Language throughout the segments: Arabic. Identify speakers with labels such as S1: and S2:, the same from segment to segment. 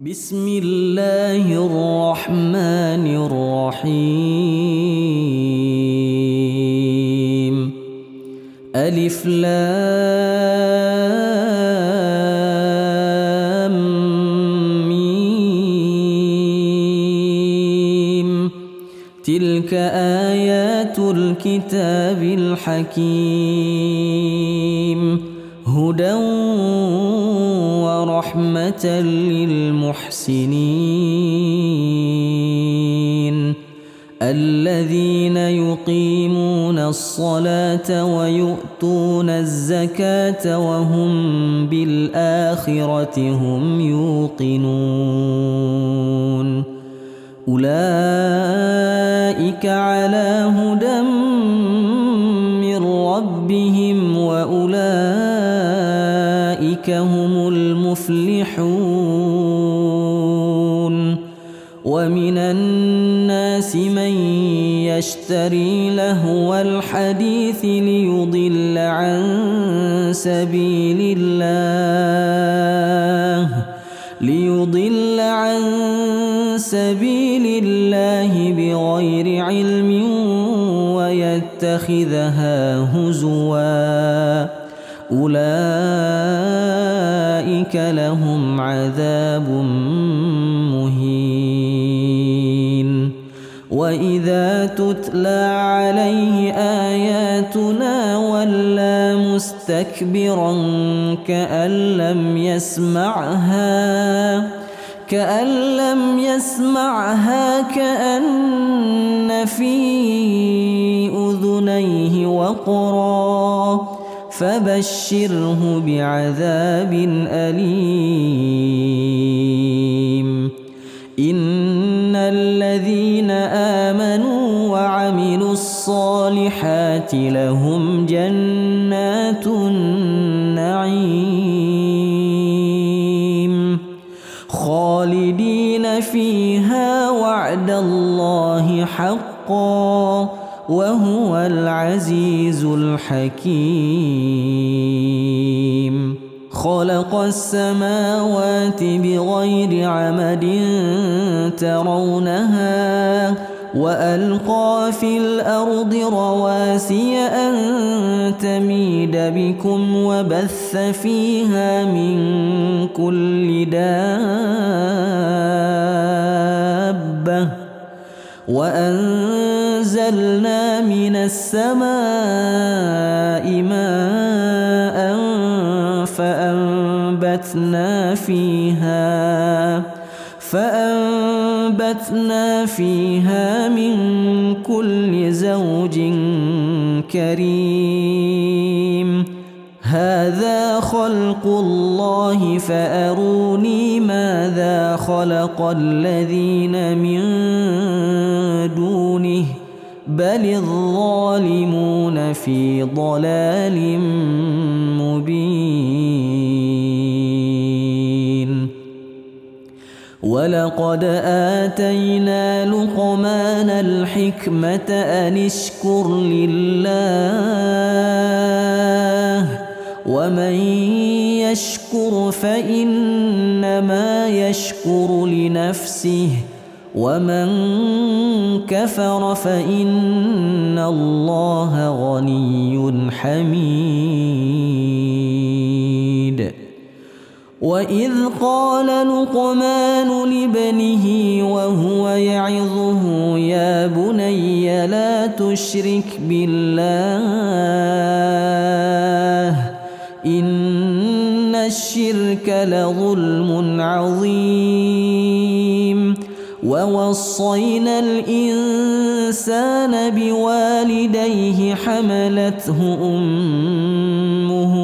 S1: بسم الله الرحمن الرحيم. ألف لام ميم. تلك آيات الكتاب الحكيم، هدى ورحمة للمحسنين الذين يقيمون الصلاة ويؤتون الزكاة وهم بالآخرة هم يوقنون. أولئك على هدى من ربهم وأولئك هم المفلحون. ومن الناس من يشتري لهو الحديث ليضل عن سبيل الله بغير علم ويتخذها هزوا، أولئك لهم عذاب مهين. وإذا تتلى عليه آياتنا ولى مستكبرا كأن لم يسمعها كأن في أذنيه وقرا، فبشره بعذاب أليم. إن الذين آمنوا وعملوا الصالحات لهم جنات النعيم خالدين فيها وعد الله حقا وهو العزيز الحكيم. خلق السماوات بغير عمد ترونها وألقى في الأرض رواسي أن تميد بكم وبث فيها من كل دابة وأنزلنا من السماء ماء فأنبتنا فيها من كل زوج كريم. هذا خلق الله فأروني ماذا خلق الذين من دونه بل الظالمون في ضلال مبين. ولقد آتينا لقمان الحكمة أن اشكر لله ومن يشكر فإنما يشكر لنفسه ومن كفر فإن الله غني حميد. وإذ قال لقمان لابنه وهو يعظه يا بني لا تشرك بالله إن الشرك لظلم عظيم. ووصينا الإنسان بوالديه حملته أمه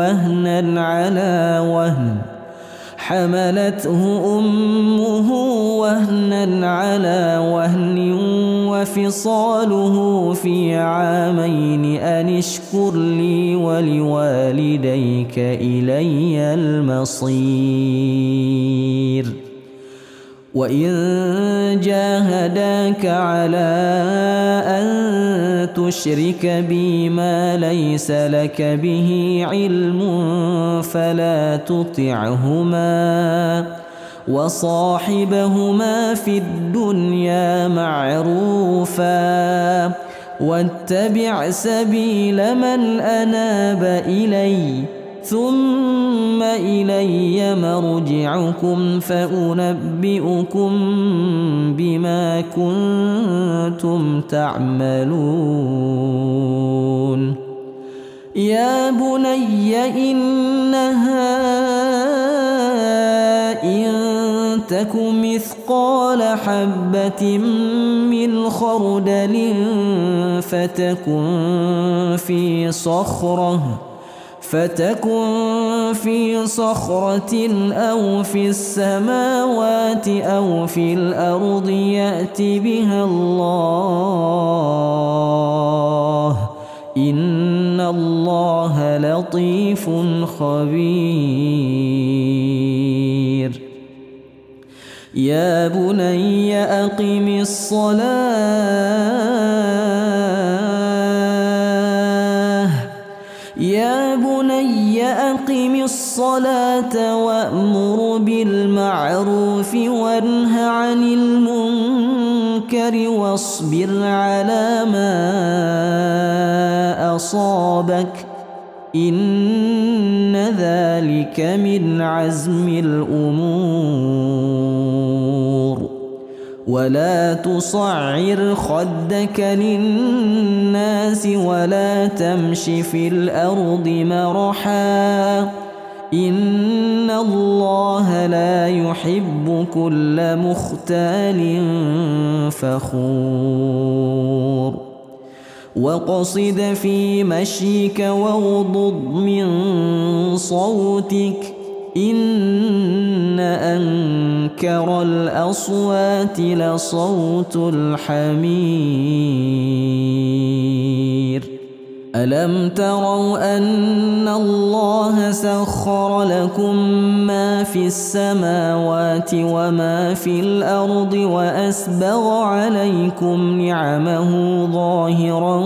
S1: وهنا على وهن وفصاله في عامين أن اشكر لي ولوالديك إلي المصير. وإن جاهداك على أن تشرك بي ما ليس لك به علم فلا تطعهما وصاحبهما في الدنيا معروفا واتبع سبيل من أناب إلي ثم إلي مرجعكم فأنبئكم بما كنتم تعملون يا بني إنها إن تك مثقال حبة من خردل فتكن في صخرة أو في السماوات أو في الأرض يأت بها الله إن الله لطيف خبير يا بني أقم الصلاة وأمر بالمعروف وانه عن المنكر واصبر على ما أصابك إن ذلك من عزم الأمور ولا تصعر خدك للناس ولا تمش في الأرض مرحا إن الله لا يحب كل مختال فخور وقصد في مشيك واغضض من صوتك إن أنكر الأصوات لصوت الحمير ألم تروا أن الله سخر لكم ما في السماوات وما في الأرض وأسبغ عليكم نعمه ظاهرا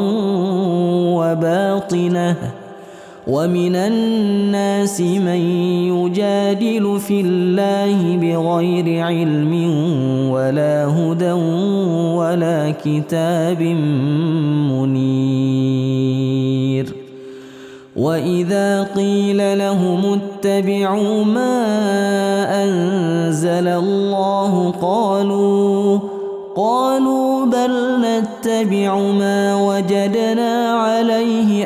S1: وباطنة ومن الناس من يجادل في الله بغير علم ولا هدى ولا كتاب منير وإذا قيل لهم اتبعوا ما أنزل الله قالوا بل نتبع ما وجدنا عليه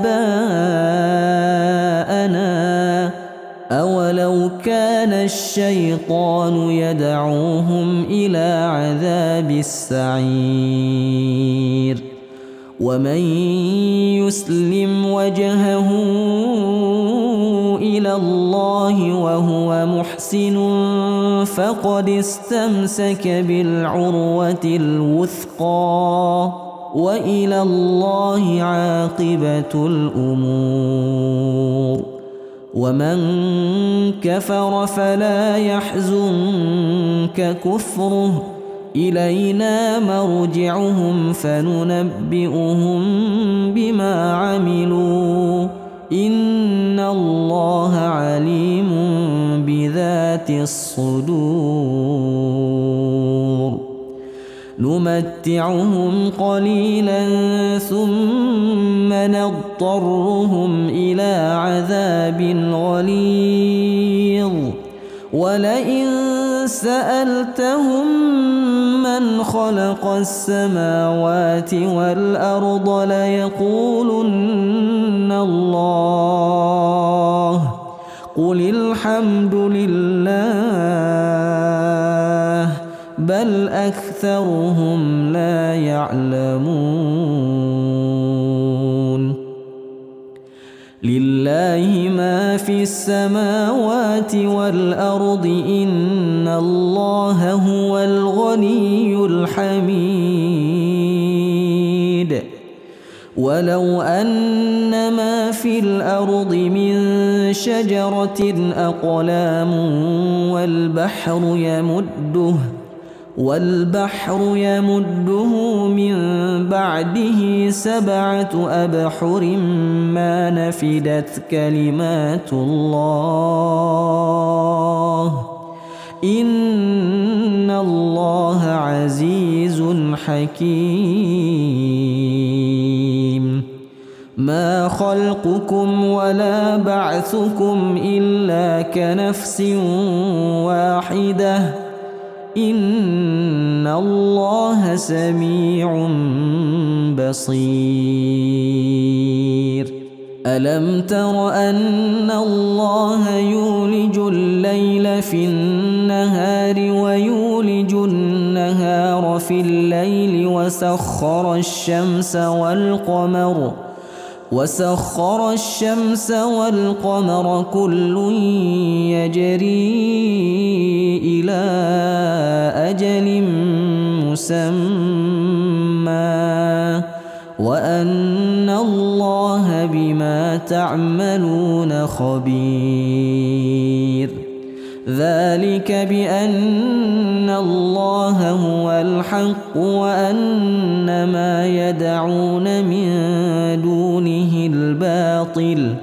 S1: آباءنا أولو كان الشيطان يدعوهم إلى عذاب السعير ومن يسلم وجهه إلى الله وهو محسن فقد استمسك بالعروة الوثقى وإلى الله عاقبة الأمور ومن كفر فلا يحزنك كفره إلينا مرجعهم فننبئهم بما عملوا إن الله عليم بذات الصدور نمتعهم قليلا ثم نضطرهم إلى عذاب غليظ ولئن سألتهم من خلق السماوات والأرض ليقولن الله قل الحمد لله بل أكثرهم لا يعلمون لله ما في السماوات والأرض إن الله هو الغني الحميد ولو أن ما في الأرض من شجرة أقلام والبحر يمده من بعده 7 أبحر ما نفدت كلمات الله إن الله عزيز حكيم. ما خلقكم ولا بعثكم إلا كنفس واحدة إن الله سميع بصير. ألم تر أن الله يولج الليل في النهار ويولج النهار في الليل وسخر الشمس والقمر كل يجري إلى أجل مسمى وأن الله بما تعملون خبير. ذلك بأن الله هو الحق وأن ما يدعون من دونه الباطل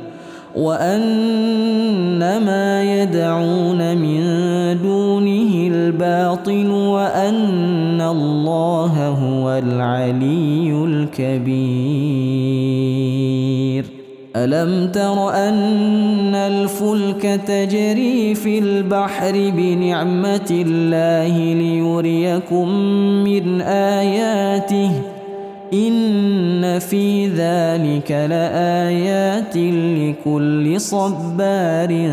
S1: وأن الله هو العلي الكبير. ألم تر أن الفلك تجري في البحر بنعمة الله ليريكم من آياته إن في ذلك لآيات لكل صبار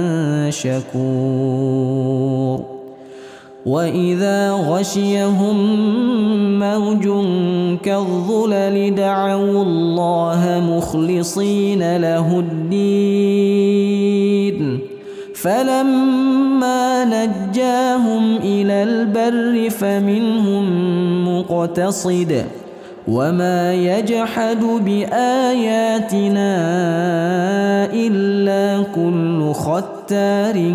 S1: شكور. وإذا غشيهم موج كالظلل دعوا الله مخلصين له الدين فلما نجاهم إلى البر فمنهم مقتصد وما يجحد بآياتنا إلا كل ختار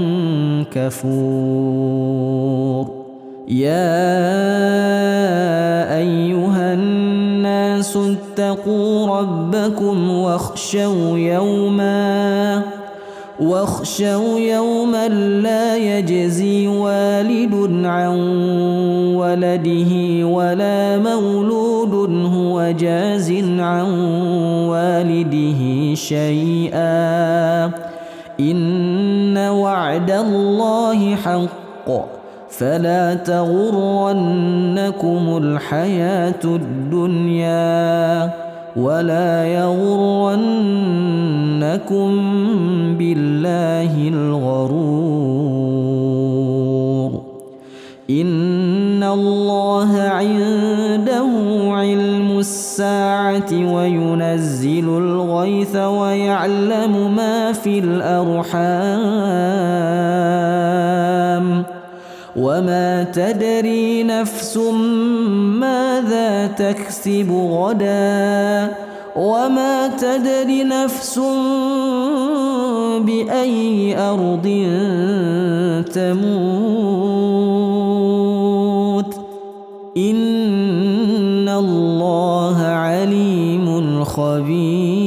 S1: كفور. يا أيها الناس اتقوا ربكم واخشوا يوما لا يجزي والد عن ولده ولا مولود هو جاز عن والده شيئا إن وعد الله حق فلا تغرنكم الحياة الدنيا ولا يغرنكم بالله الغرور. إن الله عنده علم الساعة وينزل الغيث ويعلم ما في الأرحام وما تدري نفس ماذا تكسب غدا وما تدري نفس بأي أرض تموت إن الله عليم خبير.